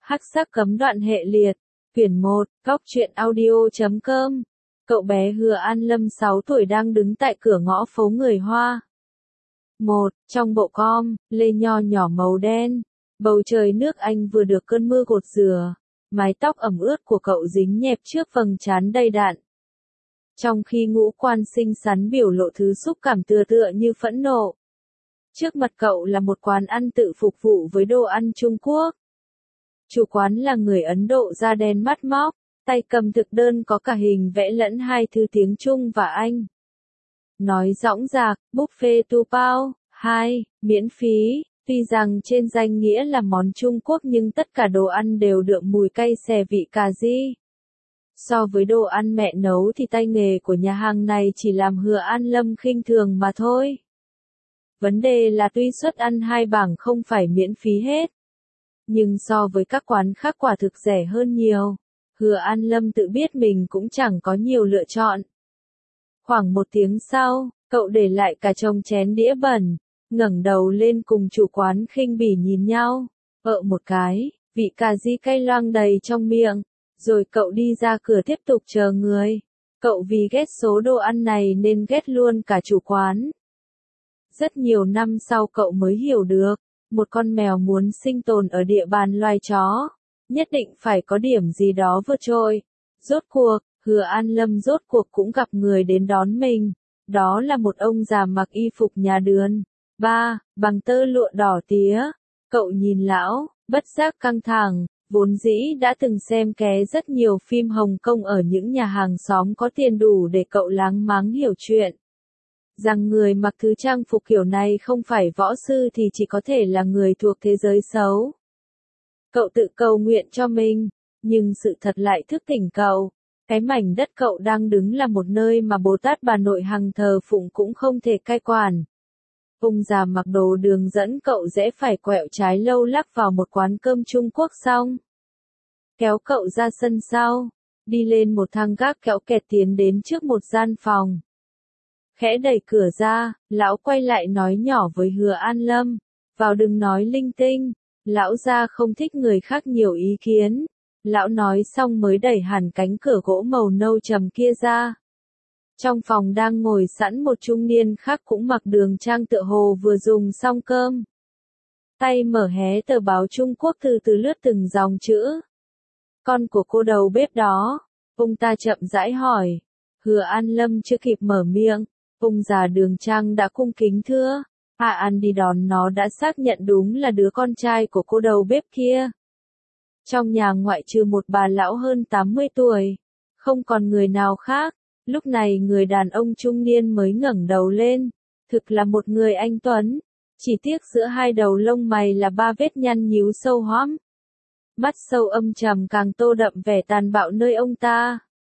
Hắc sắc cấm đoạn hệ liệt. Quyển 1, Góc truyện audio.com. Cậu bé Hứa An Lâm 6 tuổi đang đứng tại cửa ngõ phố người Hoa. Trong bộ com, lê nho nhỏ màu đen. Bầu trời nước Anh vừa được cơn mưa gột rửa. Mái tóc ẩm ướt của cậu dính nhẹp trước vầng trán đầy đặn. Trong khi ngũ quan xinh xắn biểu lộ thứ xúc cảm tựa như phẫn nộ. Trước mặt cậu là một quán ăn tự phục vụ với đồ ăn Trung Quốc. Chủ quán là người Ấn Độ da đen mắt móc, tay cầm thực đơn có cả hình vẽ lẫn hai thứ tiếng Trung và Anh. Nói dõng dạc, buffet tu bao, 2, miễn phí, tuy rằng trên danh nghĩa là món Trung Quốc nhưng tất cả đồ ăn đều đượm mùi cay xè vị cà ri. So với đồ ăn mẹ nấu thì tay nghề của nhà hàng này chỉ làm Hứa An Lâm khinh thường mà thôi. Vấn đề là tuy suất ăn 2 bảng không phải miễn phí hết. Nhưng so với các quán khác quả thực rẻ hơn nhiều. Hứa An Lâm tự biết mình cũng chẳng có nhiều lựa chọn. Khoảng 1 tiếng sau, cậu để lại cả chồng chén đĩa bẩn, ngẩng đầu lên cùng chủ quán khinh bỉ nhìn nhau, một cái, vị cà ri cay loang đầy trong miệng, rồi cậu đi ra cửa tiếp tục chờ người. Cậu vì ghét số đồ ăn này nên ghét luôn cả chủ quán. Rất nhiều năm sau cậu mới hiểu được, một con mèo muốn sinh tồn ở địa bàn loài chó, nhất định phải có điểm gì đó vượt trội. Rốt cuộc, Hứa An Lâm rốt cuộc cũng gặp người đến đón mình, đó là một ông già mặc y phục nhà đườn, bằng tơ lụa đỏ tía. Cậu nhìn lão, bất giác căng thẳng, vốn dĩ đã từng xem ké rất nhiều phim Hồng Kông ở những nhà hàng xóm có tiền đủ để cậu láng máng hiểu chuyện. Rằng người mặc thứ trang phục kiểu này không phải võ sư thì chỉ có thể là người thuộc thế giới xấu. Cậu tự cầu nguyện cho mình, nhưng sự thật lại thức tỉnh cậu. Cái mảnh đất cậu đang đứng là một nơi mà Bồ Tát Bà Nội hằng thờ phụng cũng không thể cai quản. Ông già mặc đồ đường dẫn cậu rẽ phải quẹo trái lâu lắc vào một quán cơm Trung Quốc xong. Kéo cậu ra sân sau, đi lên một thang gác kéo kẹt tiến đến trước một gian phòng. Khẽ đẩy cửa ra, lão quay lại nói nhỏ với Hứa An Lâm, vào đừng nói linh tinh, lão gia không thích người khác nhiều ý kiến. Lão nói xong mới đẩy hẳn cánh cửa gỗ màu nâu trầm kia ra. Trong phòng đang ngồi sẵn một trung niên khác cũng mặc đường trang tựa hồ vừa dùng xong cơm. Tay mở hé tờ báo Trung Quốc từ từ lướt từng dòng chữ. Con của cô đầu bếp đó, ông ta chậm rãi hỏi. Hứa An Lâm chưa kịp mở miệng, ông già đường trang đã cung kính thưa. Hạ An đi đón nó đã xác nhận đúng là đứa con trai của cô đầu bếp kia. Trong nhà ngoại trừ một bà lão hơn 80 tuổi, không còn người nào khác. Lúc này người đàn ông trung niên mới ngẩng đầu lên, thực là một người anh tuấn, chỉ tiếc giữa hai đầu lông mày là 3 vết nhăn nhíu sâu hoắm. Mắt sâu âm trầm càng tô đậm vẻ tàn bạo nơi ông ta.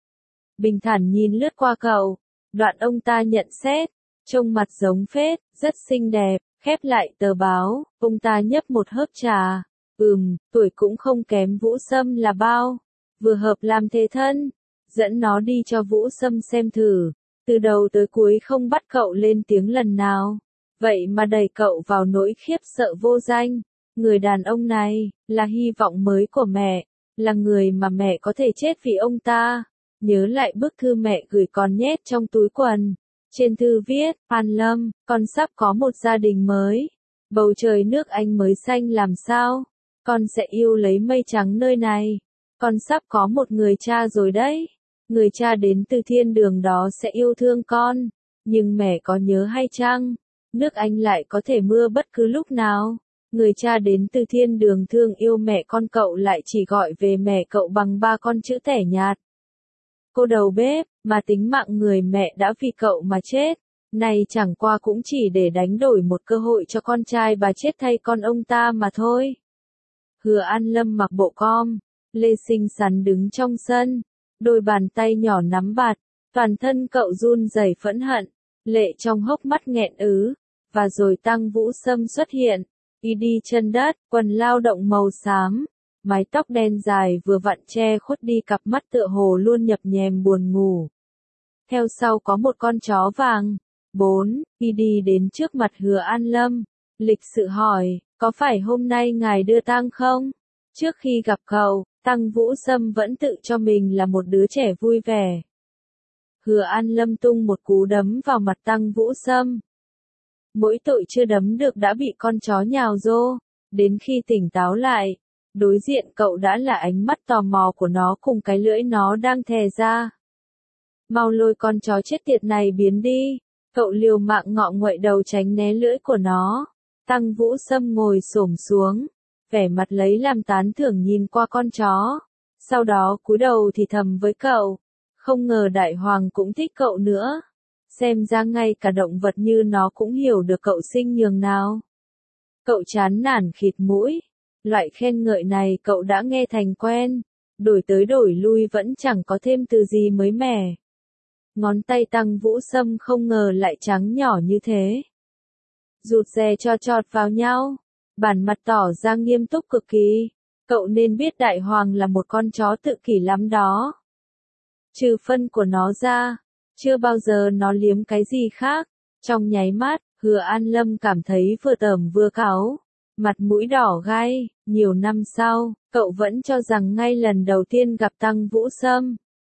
Bình thản nhìn lướt qua cậu, đoạn ông ta nhận xét, trông mặt giống phết, rất xinh đẹp, khép lại tờ báo, ông ta nhấp một hớp trà. Tuổi cũng không kém Vũ Sâm là bao, vừa hợp làm thế thân, dẫn nó đi cho Vũ Sâm xem thử, từ đầu tới cuối không bắt cậu lên tiếng lần nào, vậy mà đẩy cậu vào nỗi khiếp sợ vô danh. Người đàn ông này, là hy vọng mới của mẹ, là người mà mẹ có thể chết vì ông ta. Nhớ lại bức thư mẹ gửi con nhét trong túi quần, trên thư viết, An Lâm, con sắp có một gia đình mới, bầu trời nước Anh mới xanh làm sao? Con sẽ yêu lấy mây trắng nơi này. Con sắp có một người cha rồi đấy. Người cha đến từ thiên đường đó sẽ yêu thương con. Nhưng mẹ có nhớ hay chăng? Nước Anh lại có thể mưa bất cứ lúc nào. Người cha đến từ thiên đường thương yêu mẹ con cậu lại chỉ gọi về mẹ cậu bằng 3 con chữ tẻ nhạt. Cô đầu bếp, mà tính mạng người mẹ đã vì cậu mà chết. Này chẳng qua cũng chỉ để đánh đổi một cơ hội cho con trai bà chết thay con ông ta mà thôi. Hứa An Lâm mặc bộ com, lê xinh xắn đứng trong sân, đôi bàn tay nhỏ nắm bạt, toàn thân cậu run rẩy phẫn hận, lệ trong hốc mắt nghẹn ứ, và rồi Tăng Vũ Sâm xuất hiện, y đi chân đất, quần lao động màu xám, mái tóc đen dài vừa vặn che khuất đi cặp mắt tựa hồ luôn nhập nhèm buồn ngủ. Theo sau có một con chó vàng. 4, y đi đến trước mặt Hứa An Lâm, lịch sự hỏi, có phải hôm nay ngài đưa tang không? Trước khi gặp cậu, Tăng Vũ Sâm vẫn tự cho mình là một đứa trẻ vui vẻ. Hứa An Lâm tung một cú đấm vào mặt Tăng Vũ Sâm. Mỗi tội chưa đấm được đã bị con chó nhào rô. Đến khi tỉnh táo lại, đối diện cậu đã là ánh mắt tò mò của nó cùng cái lưỡi nó đang thè ra. Mau lôi con chó chết tiệt này biến đi. Cậu liều mạng ngọ nguậy đầu tránh né lưỡi của nó. Tăng Vũ Sâm ngồi xổm xuống, vẻ mặt lấy làm tán thưởng nhìn qua con chó. Sau đó cúi đầu thì thầm với cậu. Không ngờ Đại Hoàng cũng thích cậu nữa. Xem ra ngay cả động vật như nó cũng hiểu được cậu sinh nhường nào. Cậu chán nản khịt mũi. Loại khen ngợi này cậu đã nghe thành quen. Đổi tới đổi lui vẫn chẳng có thêm từ gì mới mẻ. Ngón tay Tăng Vũ Sâm không ngờ lại trắng nhỏ như thế. Rụt rè cho chọt vào nhau. Bản mặt tỏ ra nghiêm túc cực kỳ. Cậu nên biết Đại Hoàng là một con chó tự kỷ lắm đó. Trừ phân của nó ra, chưa bao giờ nó liếm cái gì khác. Trong nháy mắt, Hứa An Lâm cảm thấy vừa tởm vừa cáu. Mặt mũi đỏ gai. Nhiều năm sau, cậu vẫn cho rằng ngay lần đầu tiên gặp Tăng Vũ Sâm,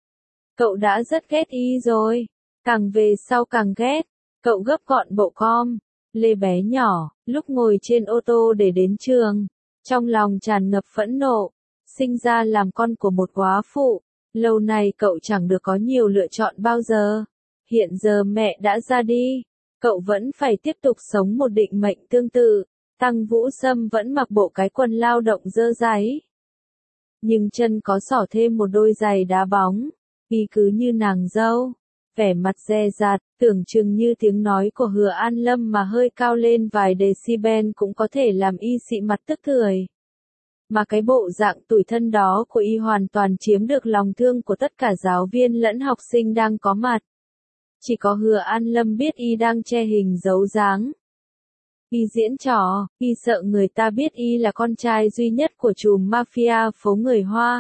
cậu đã rất ghét y rồi. Càng về sau càng ghét. Cậu gấp gọn bộ com. Lê bé nhỏ, lúc ngồi trên ô tô để đến trường, trong lòng tràn ngập phẫn nộ. Sinh ra làm con của một góa phụ. Lâu nay cậu chẳng được có nhiều lựa chọn bao giờ. Hiện giờ mẹ đã ra đi. Cậu vẫn phải tiếp tục sống một định mệnh tương tự. Tăng Vũ Sâm vẫn mặc bộ cái quần lao động dơ dáy. Nhưng chân có xỏ thêm một đôi giày đá bóng. Y cứ như nàng dâu. Vẻ mặt dè dặt, tưởng chừng như tiếng nói của Hứa An Lâm mà hơi cao lên vài decibel cũng có thể làm y xị mặt tức cười. Mà cái bộ dạng tủi thân đó của y hoàn toàn chiếm được lòng thương của tất cả giáo viên lẫn học sinh đang có mặt. Chỉ có Hứa An Lâm biết y đang che hình giấu dáng. Y diễn trò, y sợ người ta biết y là con trai duy nhất của trùm mafia phố người Hoa.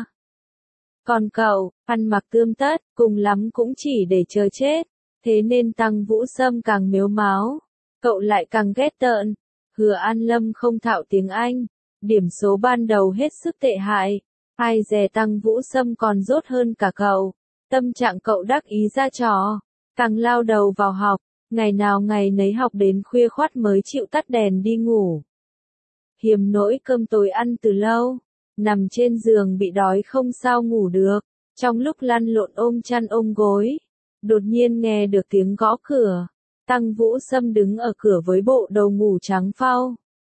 Còn cậu, ăn mặc tươm tất, cùng lắm cũng chỉ để chờ chết. Thế nên Tăng Vũ Sâm càng mếu máo. Cậu lại càng ghét tợn. Hứa An Lâm không thạo tiếng Anh. Điểm số ban đầu hết sức tệ hại. Ai dè Tăng Vũ Sâm còn dốt hơn cả cậu. Tâm trạng cậu đắc ý ra trò. Càng lao đầu vào học. Ngày nào ngày nấy học đến khuya khoắt mới chịu tắt đèn đi ngủ. Hiềm nỗi cơm tối ăn từ lâu. Nằm trên giường bị đói không sao ngủ được. Trong lúc lăn lộn ôm chăn ôm gối, đột nhiên nghe được tiếng gõ cửa. Tăng Vũ Sâm đứng ở cửa với bộ đầu ngủ trắng phau.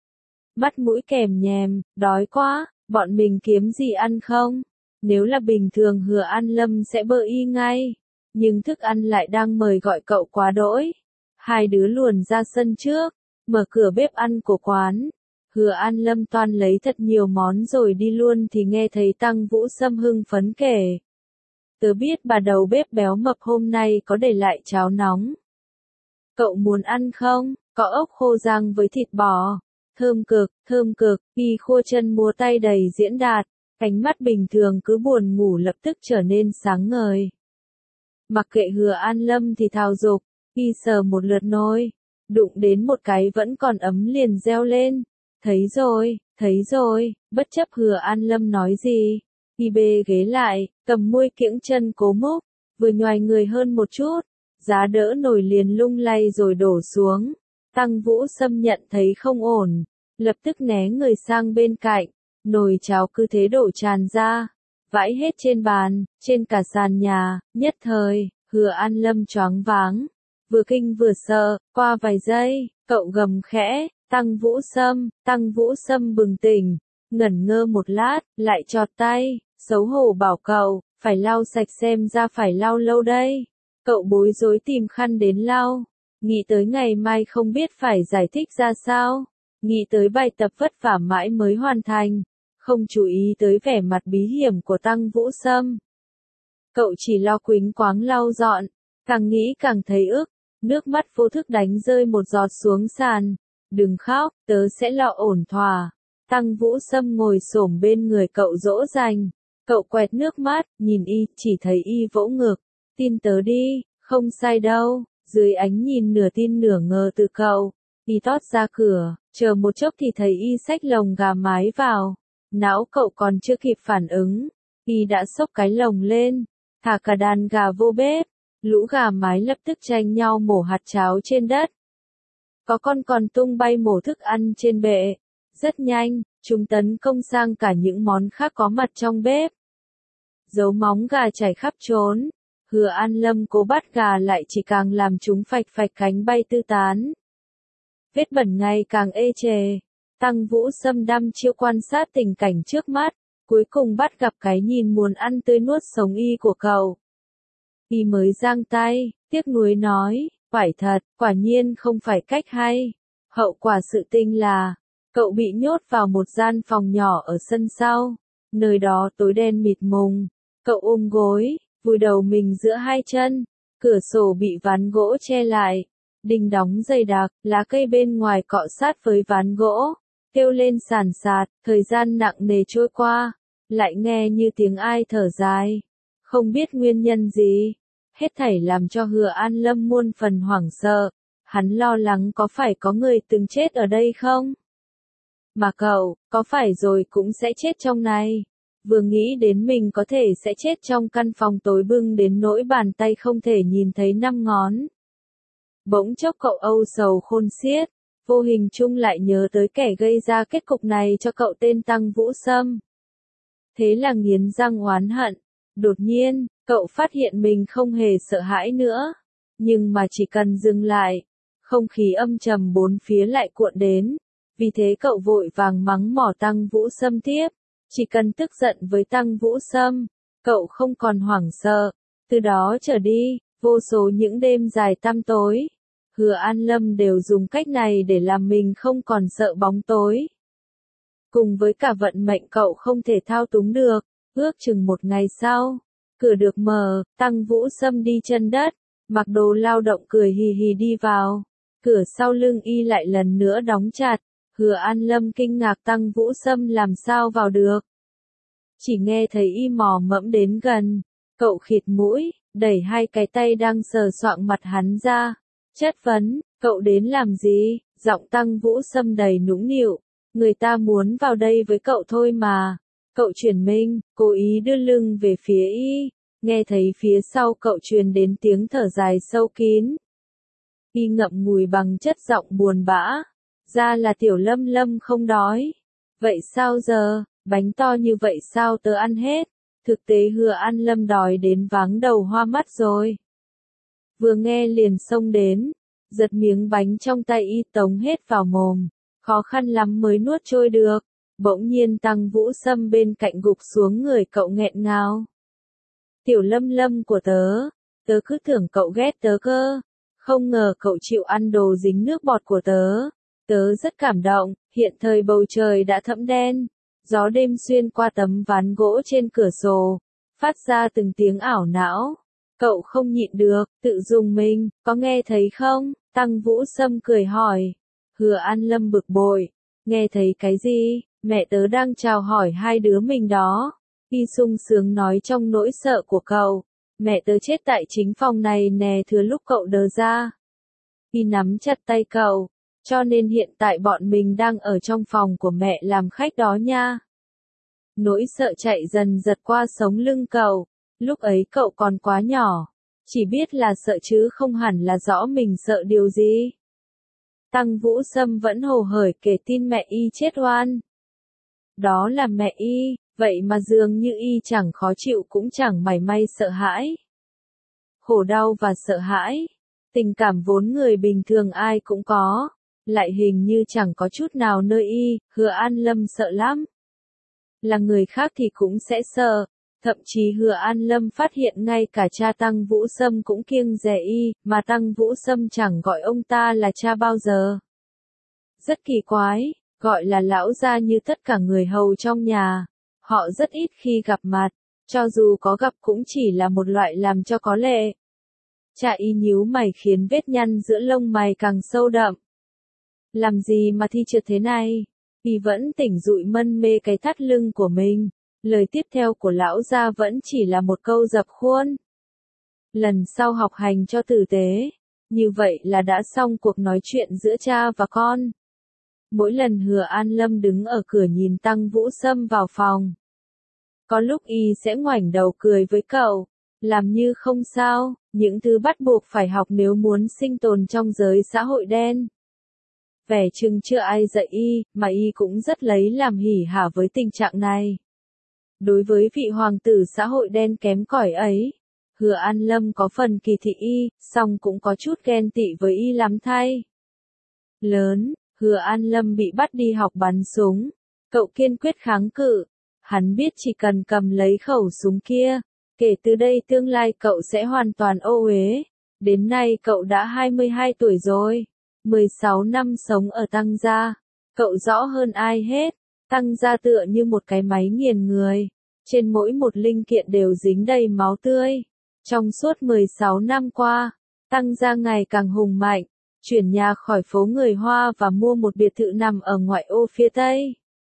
Mắt mũi kèm nhèm, đói quá, bọn mình kiếm gì ăn không? Nếu là bình thường Hứa An Lâm sẽ bơ y ngay. Nhưng thức ăn lại đang mời gọi cậu quá đỗi. Hai đứa luồn ra sân trước, mở cửa bếp ăn của quán. Hứa An Lâm toan lấy thật nhiều món rồi đi luôn thì nghe thấy Tăng Vũ Sâm hưng phấn kể. Tớ biết bà đầu bếp béo mập hôm nay có để lại cháo nóng. Cậu muốn ăn không? Có ốc khô rang với thịt bò. Thơm cực, y khua chân múa tay đầy diễn đạt. Ánh mắt bình thường cứ buồn ngủ lập tức trở nên sáng ngời. Mặc kệ Hứa An Lâm thì thào dục, y sờ một lượt nồi. Đụng đến một cái vẫn còn ấm liền reo lên. Thấy rồi, bất chấp Hứa An Lâm nói gì. Y bê ghế lại, cầm muôi kiễng chân cố múc, vừa nhoài người hơn một chút. Giá đỡ nồi liền lung lay rồi đổ xuống. Tăng Vũ Sâm nhận thấy không ổn, lập tức né người sang bên cạnh. Nồi cháo cứ thế đổ tràn ra, vãi hết trên bàn, trên cả sàn nhà. Nhất thời, Hứa An Lâm choáng váng, vừa kinh vừa sợ. Qua vài giây, cậu gầm khẽ, Tăng Vũ Sâm bừng tỉnh, ngẩn ngơ một lát, lại chọt tay, xấu hổ bảo cậu, phải lau sạch xem ra phải lau lâu đây. Cậu bối rối tìm khăn đến lau, nghĩ tới ngày mai không biết phải giải thích ra sao, nghĩ tới bài tập vất vả mãi mới hoàn thành, không chú ý tới vẻ mặt bí hiểm của Tăng Vũ Sâm. Cậu chỉ lo quýnh quáng lau dọn, càng nghĩ càng thấy ức, nước mắt vô thức đánh rơi một giọt xuống sàn. Đừng khóc, tớ sẽ lo ổn thỏa. Tăng Vũ Sâm ngồi xổm bên người cậu dỗ dành. Cậu quẹt nước mắt, nhìn y, chỉ thấy y vỗ ngực. Tin tớ đi, không sai đâu. Dưới ánh nhìn nửa tin nửa ngờ từ cậu, y tót ra cửa, chờ một chốc thì thấy y xách lồng gà mái vào. Não cậu còn chưa kịp phản ứng, y đã xốc cái lồng lên, thả cả đàn gà vô bếp, lũ gà mái lập tức tranh nhau mổ hạt cháo trên đất. Có con còn tung bay mổ thức ăn trên bệ. Rất nhanh, chúng tấn công sang cả những món khác có mặt trong bếp. Dấu móng gà chảy khắp trốn, Hứa An Lâm cố bắt gà lại chỉ càng làm chúng phạch phạch cánh bay tứ tán. Vết bẩn ngày càng ê chề, Tăng Vũ Sâm đăm chiêu quan sát tình cảnh trước mắt, cuối cùng bắt gặp cái nhìn muốn ăn tươi nuốt sống y của cậu. Y mới giang tay, tiếc nuối nói, phải thật, quả nhiên không phải cách hay. Hậu quả sự tình là, cậu bị nhốt vào một gian phòng nhỏ ở sân sau, nơi đó tối đen mịt mùng, cậu ôm gối, vùi đầu mình giữa hai chân, cửa sổ bị ván gỗ che lại, đinh đóng dày đặc, lá cây bên ngoài cọ sát với ván gỗ, kêu lên sàn sạt, thời gian nặng nề trôi qua, lại nghe như tiếng ai thở dài, không biết nguyên nhân gì, hết thảy làm cho Hứa An Lâm muôn phần hoảng sợ, hắn lo lắng có phải có người từng chết ở đây không? Mà cậu, có phải rồi cũng sẽ chết trong này? Vừa nghĩ đến mình có thể sẽ chết trong căn phòng tối bưng đến nỗi bàn tay không thể nhìn thấy 5 ngón. Bỗng chốc cậu âu sầu khôn xiết, vô hình chung lại nhớ tới kẻ gây ra kết cục này cho cậu tên Tăng Vũ Sâm. Thế là nghiến răng oán hận, đột nhiên, cậu phát hiện mình không hề sợ hãi nữa. Nhưng mà chỉ cần dừng lại, không khí âm trầm bốn phía lại cuộn đến. Vì thế cậu vội vàng mắng mỏ Tăng Vũ Sâm tiếp. Chỉ cần tức giận với Tăng Vũ Sâm, cậu không còn hoảng sợ. Từ đó trở đi, vô số những đêm dài tăm tối, Hứa An Lâm đều dùng cách này để làm mình không còn sợ bóng tối. Cùng với cả vận mệnh cậu không thể thao túng được, ước chừng một ngày sau, cửa được mở, Tăng Vũ Sâm đi chân đất, mặc đồ lao động cười hì hì đi vào. Cửa sau lưng y lại lần nữa đóng chặt. Hứa An Lâm kinh ngạc Tăng Vũ Sâm làm sao vào được. Chỉ nghe thấy y mò mẫm đến gần, cậu khịt mũi, đẩy hai cái tay đang sờ soạng mặt hắn ra. Chất vấn, cậu đến làm gì? Giọng Tăng Vũ Sâm đầy nũng nịu, người ta muốn vào đây với cậu thôi mà. Cậu chuyển mình, cố ý đưa lưng về phía y, nghe thấy phía sau cậu truyền đến tiếng thở dài sâu kín. Y ngậm ngùi bằng chất giọng buồn bã. Ra là Tiểu Lâm Lâm không đói. Vậy sao giờ, bánh to như vậy sao tớ ăn hết? Thực tế Hứa An Lâm đói đến váng đầu hoa mắt rồi. Vừa nghe liền xông đến, giật miếng bánh trong tay y tống hết vào mồm, khó khăn lắm mới nuốt trôi được. Bỗng nhiên Tăng Vũ Sâm bên cạnh gục xuống người cậu nghẹn ngào. Tiểu Lâm Lâm của tớ cứ tưởng cậu ghét tớ cơ, không ngờ cậu chịu ăn đồ dính nước bọt của tớ. Tớ rất cảm động, hiện thời bầu trời đã thẫm đen, gió đêm xuyên qua tấm ván gỗ trên cửa sổ, phát ra từng tiếng ảo não. Cậu không nhịn được, tự dùng mình, có nghe thấy không? Tăng Vũ Sâm cười hỏi. Hứa An Lâm bực bội, nghe thấy cái gì? Mẹ tớ đang chào hỏi hai đứa mình đó. Y sung sướng nói trong nỗi sợ của cậu. Mẹ tớ chết tại chính phòng này nè thừa lúc cậu đờ ra. Y nắm chặt tay cậu. Cho nên hiện tại bọn mình đang ở trong phòng của mẹ làm khách đó nha. Nỗi sợ chạy dần giật qua sống lưng cậu. Lúc ấy cậu còn quá nhỏ. Chỉ biết là sợ chứ không hẳn là rõ mình sợ điều gì. Tăng Vũ Sâm vẫn hồ hởi kể tin mẹ y chết oan. Đó là mẹ y, vậy mà dường như y chẳng khó chịu cũng chẳng mảy may sợ hãi. Khổ đau và sợ hãi. Tình cảm vốn người bình thường ai cũng có. Lại hình như chẳng có chút nào nơi y, Hứa An Lâm sợ lắm. Là người khác thì cũng sẽ sợ, thậm chí Hứa An Lâm phát hiện ngay cả cha Tăng Vũ Sâm cũng kiêng dè y, mà Tăng Vũ Sâm chẳng gọi ông ta là cha bao giờ. Rất kỳ quái, gọi là lão gia như tất cả người hầu trong nhà, họ rất ít khi gặp mặt, cho dù có gặp cũng chỉ là một loại làm cho có lệ. Cha y nhíu mày khiến vết nhăn giữa lông mày càng sâu đậm. Làm gì mà thi trượt thế này? Y vẫn tỉnh dụi mân mê cái thắt lưng của mình. Lời tiếp theo của lão gia vẫn chỉ là một câu dập khuôn. Lần sau học hành cho tử tế. Như vậy là đã xong cuộc nói chuyện giữa cha và con. Mỗi lần Hứa An Lâm đứng ở cửa nhìn Tăng Vũ Sâm vào phòng. Có lúc y sẽ ngoảnh đầu cười với cậu, làm như không sao, những thứ bắt buộc phải học nếu muốn sinh tồn trong giới xã hội đen. Vẻ chừng chưa ai dạy y, mà y cũng rất lấy làm hỉ hả với tình trạng này. Đối với vị hoàng tử xã hội đen kém cỏi ấy, Hứa An Lâm có phần kỳ thị y, song cũng có chút ghen tị với y lắm thay. Lớn, Hứa An Lâm bị bắt đi học bắn súng, cậu kiên quyết kháng cự. Hắn biết chỉ cần cầm lấy khẩu súng kia, kể từ đây tương lai cậu sẽ hoàn toàn ô uế. Đến nay cậu đã 22 tuổi rồi, 16 năm sống ở Tăng gia, cậu rõ hơn ai hết, Tăng gia tựa như một cái máy nghiền người, trên mỗi một linh kiện đều dính đầy máu tươi. Trong suốt 16 năm qua, Tăng gia ngày càng hùng mạnh, chuyển nhà khỏi phố người Hoa và mua một biệt thự nằm ở ngoại ô phía Tây.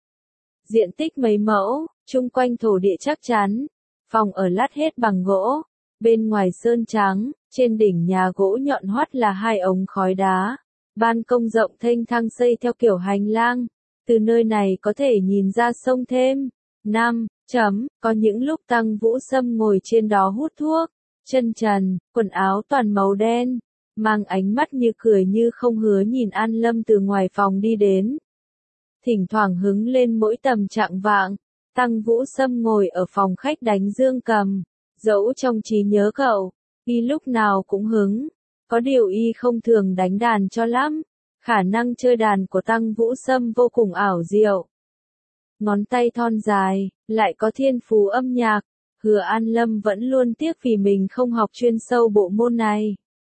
Diện tích mấy mẫu, chung quanh thổ địa chắc chắn, phòng ở lát hết bằng gỗ, bên ngoài sơn trắng, trên đỉnh nhà gỗ nhọn hoắt là 2 ống khói đá, ban công rộng thênh thang xây theo kiểu hành lang, từ nơi này có thể nhìn ra sông thêm. 5. Có những lúc Tăng Vũ Sâm ngồi trên đó hút thuốc, chân trần, quần áo toàn màu đen, mang ánh mắt như cười như không hứa nhìn An Lâm từ ngoài phòng đi đến. Thỉnh thoảng hứng lên mỗi tầm chạng vạng, Tăng Vũ Sâm ngồi ở phòng khách đánh dương cầm, dẫu trong trí nhớ cậu, y lúc nào cũng hứng, có điều y không thường đánh đàn cho lắm, khả năng chơi đàn của Tăng Vũ Sâm vô cùng ảo diệu. Ngón tay thon dài, lại có thiên phú âm nhạc, Hứa An Lâm vẫn luôn tiếc vì mình không học chuyên sâu bộ môn này.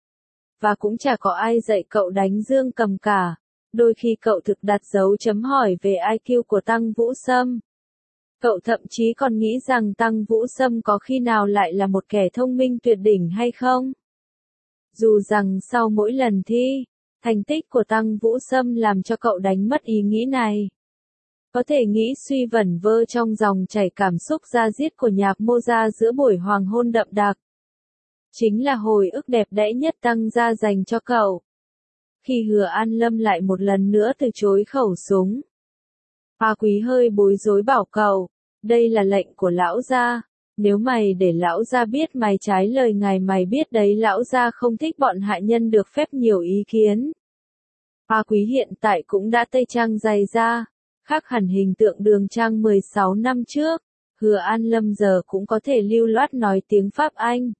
Và cũng chả có ai dạy cậu đánh dương cầm cả. Đôi khi cậu thực đặt dấu chấm hỏi về IQ của Tăng Vũ Sâm. Cậu thậm chí còn nghĩ rằng Tăng Vũ Sâm có khi nào lại là một kẻ thông minh tuyệt đỉnh hay không? Dù rằng sau mỗi lần thi, thành tích của Tăng Vũ Sâm làm cho cậu đánh mất ý nghĩ này. Có thể nghĩ suy vẩn vơ trong dòng chảy cảm xúc da diết của nhạc Mozart giữa buổi hoàng hôn đậm đặc. Chính là hồi ức đẹp đẽ nhất Tăng gia dành cho cậu. Khi Hứa An Lâm lại một lần nữa từ chối khẩu súng, Hoa Quý hơi bối rối bảo cậu, đây là lệnh của lão gia, nếu mày để lão gia biết mày trái lời ngài mày biết đấy lão gia không thích bọn hạ nhân được phép nhiều ý kiến. Hoa Quý hiện tại cũng đã tây trang dày da, khác hẳn hình tượng Đường Trang 16 năm trước, Hứa An Lâm giờ cũng có thể lưu loát nói tiếng Pháp Anh.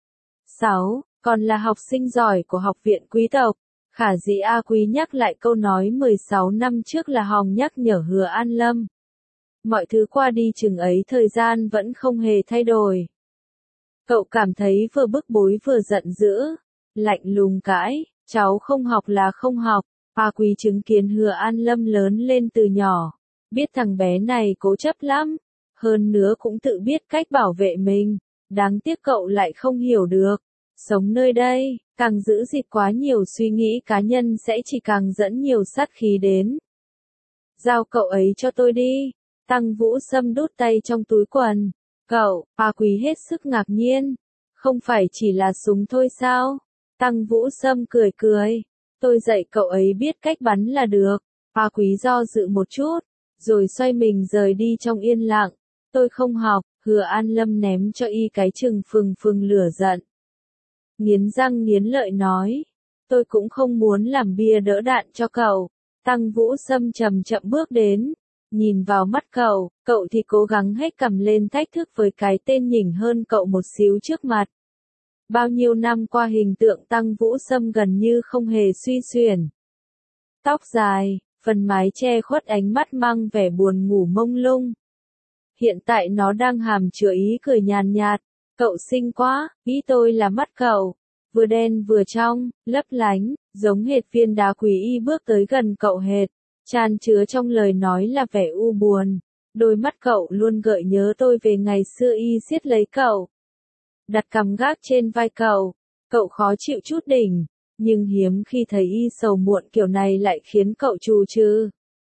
6. Còn là học sinh giỏi của học viện quý tộc. Khả dĩ A Quý nhắc lại câu nói 16 năm trước là hòng nhắc nhở Hứa An Lâm. Mọi thứ qua đi chừng ấy thời gian vẫn không hề thay đổi. Cậu cảm thấy vừa bức bối vừa giận dữ, lạnh lùng cãi, cháu không học là không học. A Quý chứng kiến Hứa An Lâm lớn lên từ nhỏ, biết thằng bé này cố chấp lắm, hơn nữa cũng tự biết cách bảo vệ mình, đáng tiếc cậu lại không hiểu được. Sống nơi đây, càng giữ gìn quá nhiều suy nghĩ cá nhân sẽ chỉ càng dẫn nhiều sát khí đến. Giao cậu ấy cho tôi đi. Tăng Vũ Sâm đút tay trong túi quần. Cậu, A Quý hết sức ngạc nhiên. Không phải chỉ là súng thôi sao? Tăng Vũ Sâm cười cười. Tôi dạy cậu ấy biết cách bắn là được. A Quý do dự một chút, rồi xoay mình rời đi trong yên lặng. Tôi không học. Hứa An Lâm ném cho y cái chừng phừng phừng lửa giận. Nghiến răng nghiến lợi nói, tôi cũng không muốn làm bia đỡ đạn cho cậu. Tăng Vũ Sâm chậm chậm bước đến, nhìn vào mắt cậu thì cố gắng hết cầm lên thách thức với cái tên nhỉnh hơn cậu một xíu trước mặt. Bao nhiêu năm qua hình tượng Tăng Vũ Sâm gần như không hề suy xuyển. Tóc dài, phần mái che khuất ánh mắt mang vẻ buồn ngủ mông lung. Hiện tại nó đang hàm chứa ý cười nhàn nhạt. Cậu xinh quá, nghĩ tôi là mắt cậu, vừa đen vừa trong, lấp lánh, giống hệt viên đá quý y bước tới gần cậu hệt, tràn chứa trong lời nói là vẻ u buồn, đôi mắt cậu luôn gợi nhớ tôi về ngày xưa y siết lấy cậu. Đặt cằm gác trên vai cậu khó chịu chút đỉnh, nhưng hiếm khi thấy y sầu muộn kiểu này lại khiến cậu trù trừ.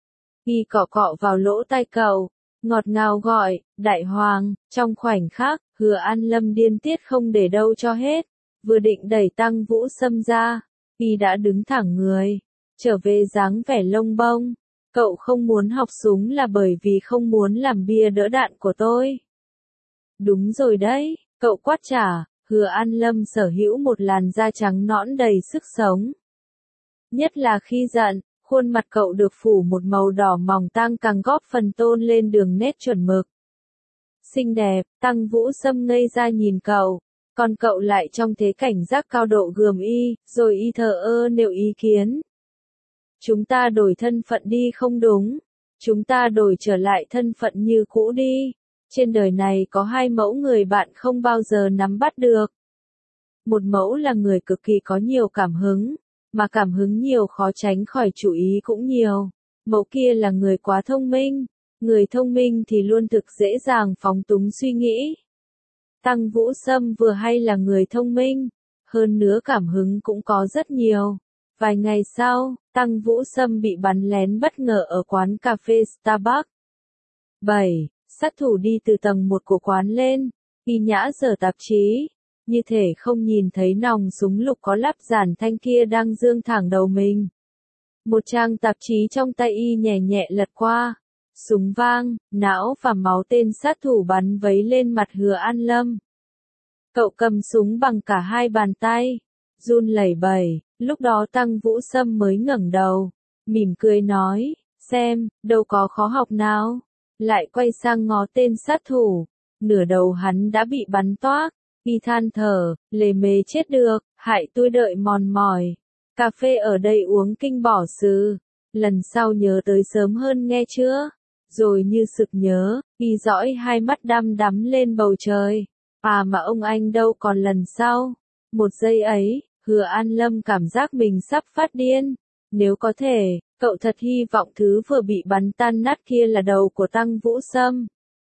Y cọ cọ vào lỗ tai cậu, ngọt ngào gọi, đại hoàng, trong khoảnh khắc, Hứa An Lâm điên tiết không để đâu cho hết, vừa định đẩy Tăng Vũ Sâm ra, y đã đứng thẳng người, trở về dáng vẻ lông bông. Cậu không muốn học súng là bởi vì không muốn làm bia đỡ đạn của tôi. Đúng rồi đấy, cậu quát trả, Hứa An Lâm sở hữu một làn da trắng nõn đầy sức sống. Nhất là khi giận, khuôn mặt cậu được phủ một màu đỏ mỏng tang càng góp phần tôn lên đường nét chuẩn mực. Xinh đẹp, Tăng Vũ Sâm ngây ra nhìn cậu, còn cậu lại trong thế cảnh giác cao độ gườm y, rồi y thờ ơ nêu ý kiến. Chúng ta đổi thân phận đi không đúng, chúng ta đổi trở lại thân phận như cũ đi. Trên đời này có hai mẫu người bạn không bao giờ nắm bắt được. Một mẫu là người cực kỳ có nhiều cảm hứng, mà cảm hứng nhiều khó tránh khỏi chú ý cũng nhiều. Mẫu kia là người quá thông minh, người thông minh thì luôn thực dễ dàng phóng túng suy nghĩ. Tăng Vũ Sâm vừa hay là người thông minh, hơn nữa cảm hứng cũng có rất nhiều. Vài ngày sau, Tăng Vũ Sâm bị bắn lén bất ngờ ở quán cà phê Starbucks. 7. Sát thủ đi từ tầng 1 của quán lên, Y Nhã giở tạp chí, như thể không nhìn thấy nòng súng lục có lắp giản thanh kia đang dương thẳng đầu mình. Một trang tạp chí trong tay Y nhẹ nhẹ lật qua, súng vang, não và máu tên sát thủ bắn vấy lên mặt Hứa An Lâm. Cậu cầm súng bằng cả hai bàn tay, run lẩy bẩy, lúc đó Tăng Vũ Sâm mới ngẩng đầu, mỉm cười nói, xem, đâu có khó học nào. Lại quay sang ngó tên sát thủ, nửa đầu hắn đã bị bắn toác, Y than thở, lề mề chết được, hại tôi đợi mòn mỏi. Cà phê ở đây uống kinh bỏ xứ, lần sau nhớ tới sớm hơn nghe chưa? Rồi như sực nhớ, Y dõi hai mắt đăm đắm lên bầu trời. À mà ông anh đâu còn lần sau. Một giây ấy, Hứa An Lâm cảm giác mình sắp phát điên. Nếu có thể, cậu thật hy vọng thứ vừa bị bắn tan nát kia là đầu của Tăng Vũ Sâm.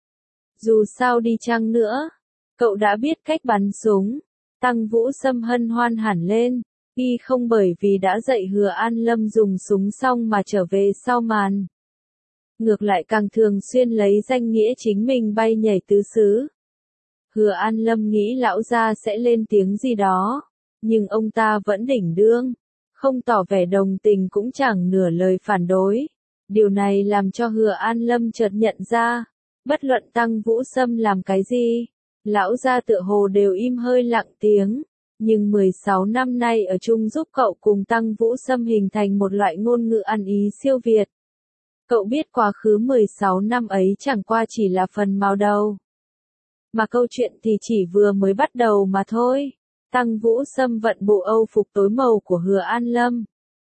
Dù sao đi chăng nữa, cậu đã biết cách bắn súng. Tăng Vũ Sâm hân hoan hẳn lên, Y không bởi vì đã dạy Hứa An Lâm dùng súng xong mà trở về sau màn. Ngược lại càng thường xuyên lấy danh nghĩa chính mình bay nhảy tứ xứ. Hứa An Lâm nghĩ lão gia sẽ lên tiếng gì đó, nhưng ông ta vẫn đỉnh đương, không tỏ vẻ đồng tình cũng chẳng nửa lời phản đối. Điều này làm cho Hứa An Lâm chợt nhận ra, bất luận Tăng Vũ Sâm làm cái gì, lão gia tựa hồ đều im hơi lặng tiếng, nhưng 16 năm nay ở chung giúp cậu cùng Tăng Vũ Sâm hình thành một loại ngôn ngữ ăn ý siêu việt. Cậu biết quá khứ 16 năm ấy chẳng qua chỉ là phần mào đầu. Mà câu chuyện thì chỉ vừa mới bắt đầu mà thôi. Tăng Vũ Sâm vận bộ Âu phục tối màu của Hứa An Lâm.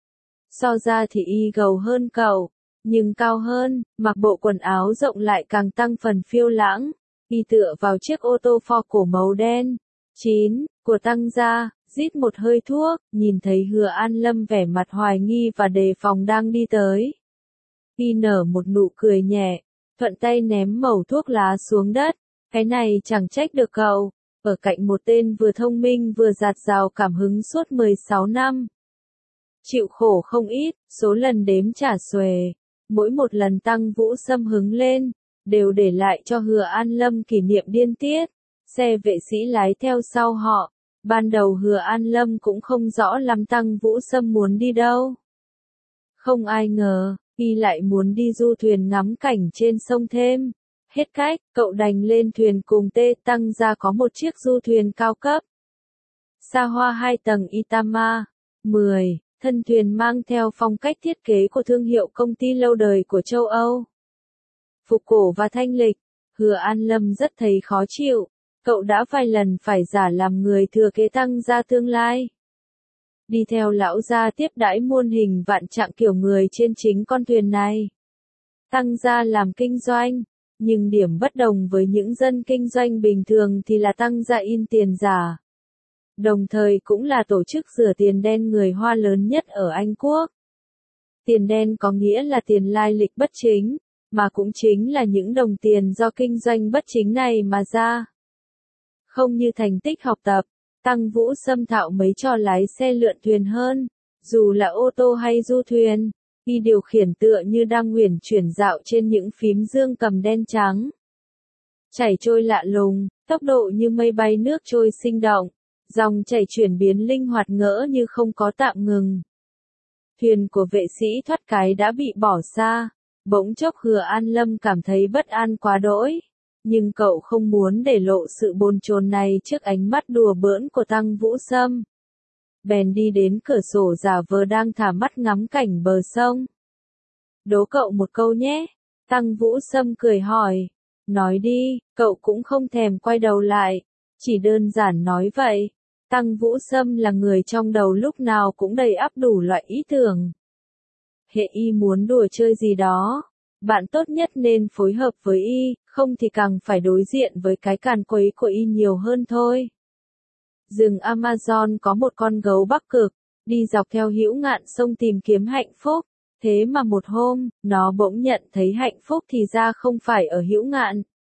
So ra thì Y gầu hơn cậu, nhưng cao hơn, mặc bộ quần áo rộng lại càng tăng phần phiêu lãng. Y tựa vào chiếc ô tô Ford cổ màu đen, 9, của Tăng gia, rít một hơi thuốc, nhìn thấy Hứa An Lâm vẻ mặt hoài nghi và đề phòng đang đi tới. Y nở một nụ cười nhẹ, thuận tay ném mẩu thuốc lá xuống đất. Cái này chẳng trách được cậu, ở cạnh một tên vừa thông minh vừa dạt dào cảm hứng suốt 16 năm. Chịu khổ không ít, số lần đếm chả xuể. Mỗi một lần Tăng Vũ Sâm hứng lên, đều để lại cho Hứa An Lâm kỷ niệm điên tiết. Xe vệ sĩ lái theo sau họ. Ban đầu Hứa An Lâm cũng không rõ lắm Tăng Vũ Sâm muốn đi đâu. Không ai ngờ, Y lại muốn đi du thuyền ngắm cảnh trên sông thêm. Hết cách, cậu đành lên thuyền cùng Tê Tăng gia có một chiếc du thuyền cao cấp. Xa hoa 2 tầng Itama. 10. Thân thuyền mang theo phong cách thiết kế của thương hiệu công ty lâu đời của châu Âu. Phục cổ và thanh lịch, Hứa An Lâm rất thấy khó chịu. Cậu đã vài lần phải giả làm người thừa kế Tăng gia tương lai. Đi theo lão gia tiếp đãi muôn hình vạn trạng kiểu người trên chính con thuyền này. Tăng gia làm kinh doanh. Nhưng điểm bất đồng với những dân kinh doanh bình thường thì là Tăng gia in tiền giả. Đồng thời cũng là tổ chức rửa tiền đen người Hoa lớn nhất ở Anh Quốc. Tiền đen có nghĩa là tiền lai lịch bất chính, mà cũng chính là những đồng tiền do kinh doanh bất chính này mà ra. Không như thành tích học tập, Tăng Vũ Sâm thạo mấy trò lái xe lượn thuyền hơn, dù là ô tô hay du thuyền. Y điều khiển tựa như đang uyển chuyển dạo trên những phím dương cầm đen trắng. Chảy trôi lạ lùng, tốc độ như mây bay nước trôi sinh động, dòng chảy chuyển biến linh hoạt ngỡ như không có tạm ngừng. Thuyền của vệ sĩ thoát cái đã bị bỏ xa. Bỗng chốc Hứa An Lâm cảm thấy bất an quá đỗi. Nhưng cậu không muốn để lộ sự bồn chồn này trước ánh mắt đùa bỡn của Tăng Vũ Sâm. Bèn đi đến cửa sổ giả vờ đang thả mắt ngắm cảnh bờ sông. Đố cậu một câu nhé. Tăng Vũ Sâm cười hỏi. Nói đi, cậu cũng không thèm quay đầu lại. Chỉ đơn giản nói vậy. Tăng Vũ Sâm là người trong đầu lúc nào cũng đầy ắp đủ loại ý tưởng. Hệ y muốn đùa chơi gì đó, bạn tốt nhất nên phối hợp với y, không thì càng phải đối diện với cái càn quấy của y nhiều hơn thôi. Rừng Amazon có một con gấu Bắc Cực, đi dọc theo hữu ngạn sông tìm kiếm hạnh phúc. Thế mà một hôm, nó bỗng nhận thấy hạnh phúc thì ra không phải ở hữu ngạn,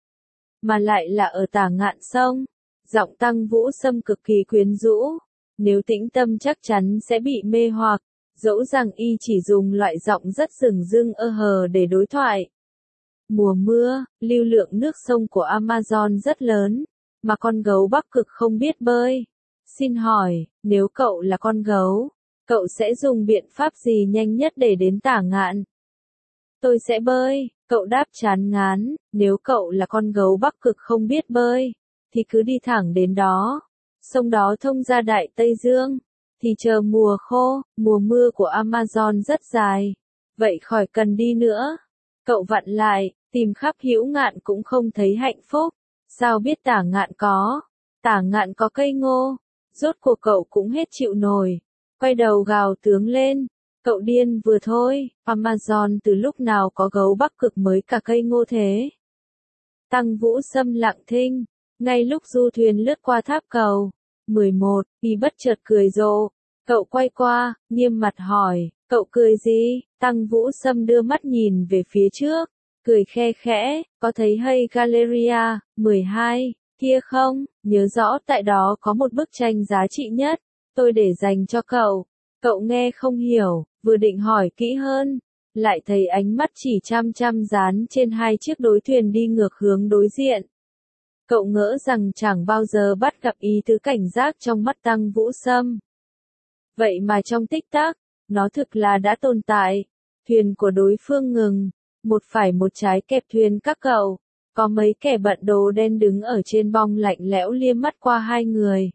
mà lại là ở tả ngạn sông. Giọng Tăng Vũ Sâm cực kỳ quyến rũ. Nếu tĩnh tâm chắc chắn sẽ bị mê hoặc, dẫu rằng y chỉ dùng loại giọng rất dửng dưng hờ để đối thoại. Mùa mưa, lưu lượng nước sông của Amazon rất lớn, mà con gấu Bắc Cực không biết bơi. Xin hỏi, nếu cậu là con gấu, cậu sẽ dùng biện pháp gì nhanh nhất để đến tả ngạn? Tôi sẽ bơi, cậu đáp chán ngán. Nếu cậu là con gấu Bắc Cực không biết bơi, thì cứ đi thẳng đến đó. Sông đó thông ra Đại Tây Dương, thì chờ mùa khô. Mùa mưa của Amazon rất dài, vậy khỏi cần đi nữa. Cậu vặn lại, tìm khắp hữu ngạn cũng không thấy hạnh phúc. Sao biết tả ngạn có? Tả ngạn có cây ngô. Rốt cuộc cậu cũng hết chịu nổi, quay đầu gào tướng lên. Cậu điên vừa thôi, Amazon từ lúc nào có gấu Bắc Cực mới cả cây ngô thế? Tăng Vũ Sâm lặng thinh, ngay lúc du thuyền lướt qua tháp cầu. 11, y bất chợt cười rộ. Cậu quay qua, nghiêm mặt hỏi, cậu cười gì? Tăng Vũ Sâm đưa mắt nhìn về phía trước, cười khe khẽ, có thấy Hay Galleria, 12, kia không? Nhớ rõ tại đó có một bức tranh giá trị nhất, tôi để dành cho cậu. Cậu nghe không hiểu, vừa định hỏi kỹ hơn, lại thấy ánh mắt chỉ chăm chăm dán trên hai chiếc đối thuyền đi ngược hướng đối diện. Cậu ngỡ rằng chẳng bao giờ bắt gặp ý tứ cảnh giác trong mắt Tăng Vũ Sâm. Vậy mà trong tích tắc, nó thực là đã tồn tại. Thuyền của đối phương ngừng, một phải một trái kẹp thuyền các cậu. Có mấy kẻ bận đồ đen đứng ở trên bong lạnh lẽo liếc mắt qua hai người.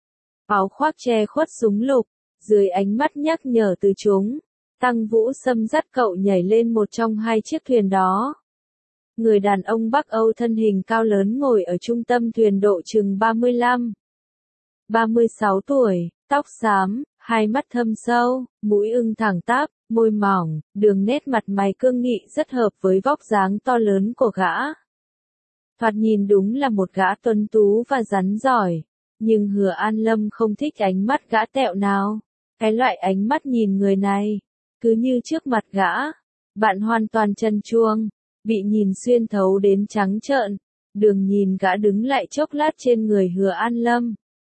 Áo khoác che khuất súng lục, dưới ánh mắt nhắc nhở từ chúng, Tăng Vũ Sâm dắt cậu nhảy lên một trong hai chiếc thuyền đó. Người đàn ông Bắc Âu thân hình cao lớn ngồi ở trung tâm thuyền độ chừng 35, 36 tuổi, tóc xám, hai mắt thâm sâu, mũi ưng thẳng tắp, môi mỏng, đường nét mặt mày cương nghị rất hợp với vóc dáng to lớn của gã. Thoạt nhìn đúng là một gã tuấn tú và rắn giỏi, nhưng Hứa An Lâm không thích ánh mắt gã tẹo nào. Cái loại ánh mắt nhìn người này, cứ như trước mặt gã, bạn hoàn toàn trần truồng, bị nhìn xuyên thấu đến trắng trợn. Đường nhìn gã đứng lại chốc lát trên người Hứa An Lâm,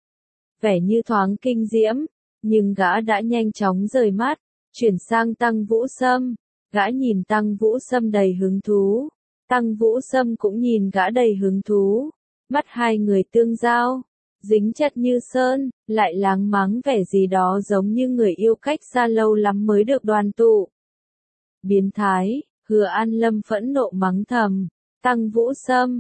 vẻ như thoáng kinh diễm, nhưng gã đã nhanh chóng rời mắt, chuyển sang Tăng Vũ Sâm. Gã nhìn Tăng Vũ Sâm đầy hứng thú, Tăng Vũ Sâm cũng nhìn gã đầy hứng thú, mắt hai người tương giao, dính chặt như sơn, lại láng máng vẻ gì đó giống như người yêu cách xa lâu lắm mới được đoàn tụ. Biến thái, Hứa An Lâm phẫn nộ mắng thầm. Tăng Vũ Sâm,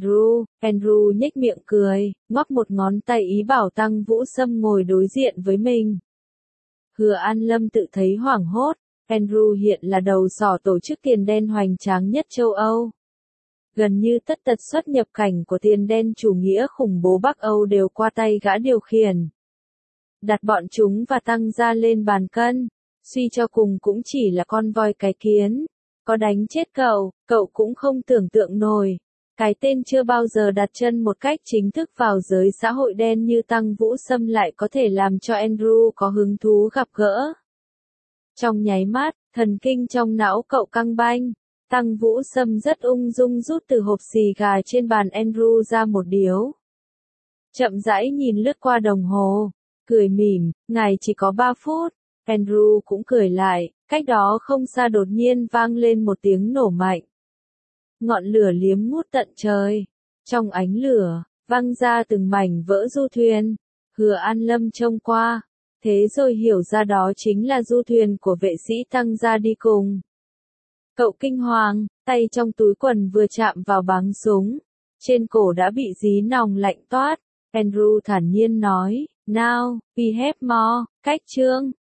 Andrew nhếch miệng cười, ngoắc một ngón tay ý bảo Tăng Vũ Sâm ngồi đối diện với mình. Hứa An Lâm tự thấy hoảng hốt, Andrew hiện là đầu sỏ tổ chức tiền đen hoành tráng nhất châu Âu. Gần như tất tật xuất nhập cảnh của tiền đen chủ nghĩa khủng bố Bắc Âu đều qua tay gã điều khiển. Đặt bọn chúng và Tăng ra lên bàn cân, suy cho cùng cũng chỉ là con voi cái kiến. Có đánh chết cậu cũng không tưởng tượng nổi. Cái tên chưa bao giờ đặt chân một cách chính thức vào giới xã hội đen như Tăng Vũ Sâm lại có thể làm cho Andrew có hứng thú gặp gỡ. Trong nháy mắt, thần kinh trong não cậu căng banh. Tăng Vũ Sâm rất ung dung rút từ hộp xì gà trên bàn Andrew ra một điếu. Chậm rãi nhìn lướt qua đồng hồ, cười mỉm, ngài chỉ có 3 phút. Andrew cũng cười lại, cách đó không xa đột nhiên vang lên một tiếng nổ mạnh. Ngọn lửa liếm ngút tận trời. Trong ánh lửa, văng ra từng mảnh vỡ du thuyền. Hứa An Lâm trông qua, Thế rồi hiểu ra đó chính là du thuyền của vệ sĩ Tăng gia đi cùng. Cậu kinh hoàng, tay trong túi quần vừa chạm vào báng súng. Trên cổ đã bị dí nòng lạnh toát. Andrew thản nhiên nói, now, we have more, cách chương.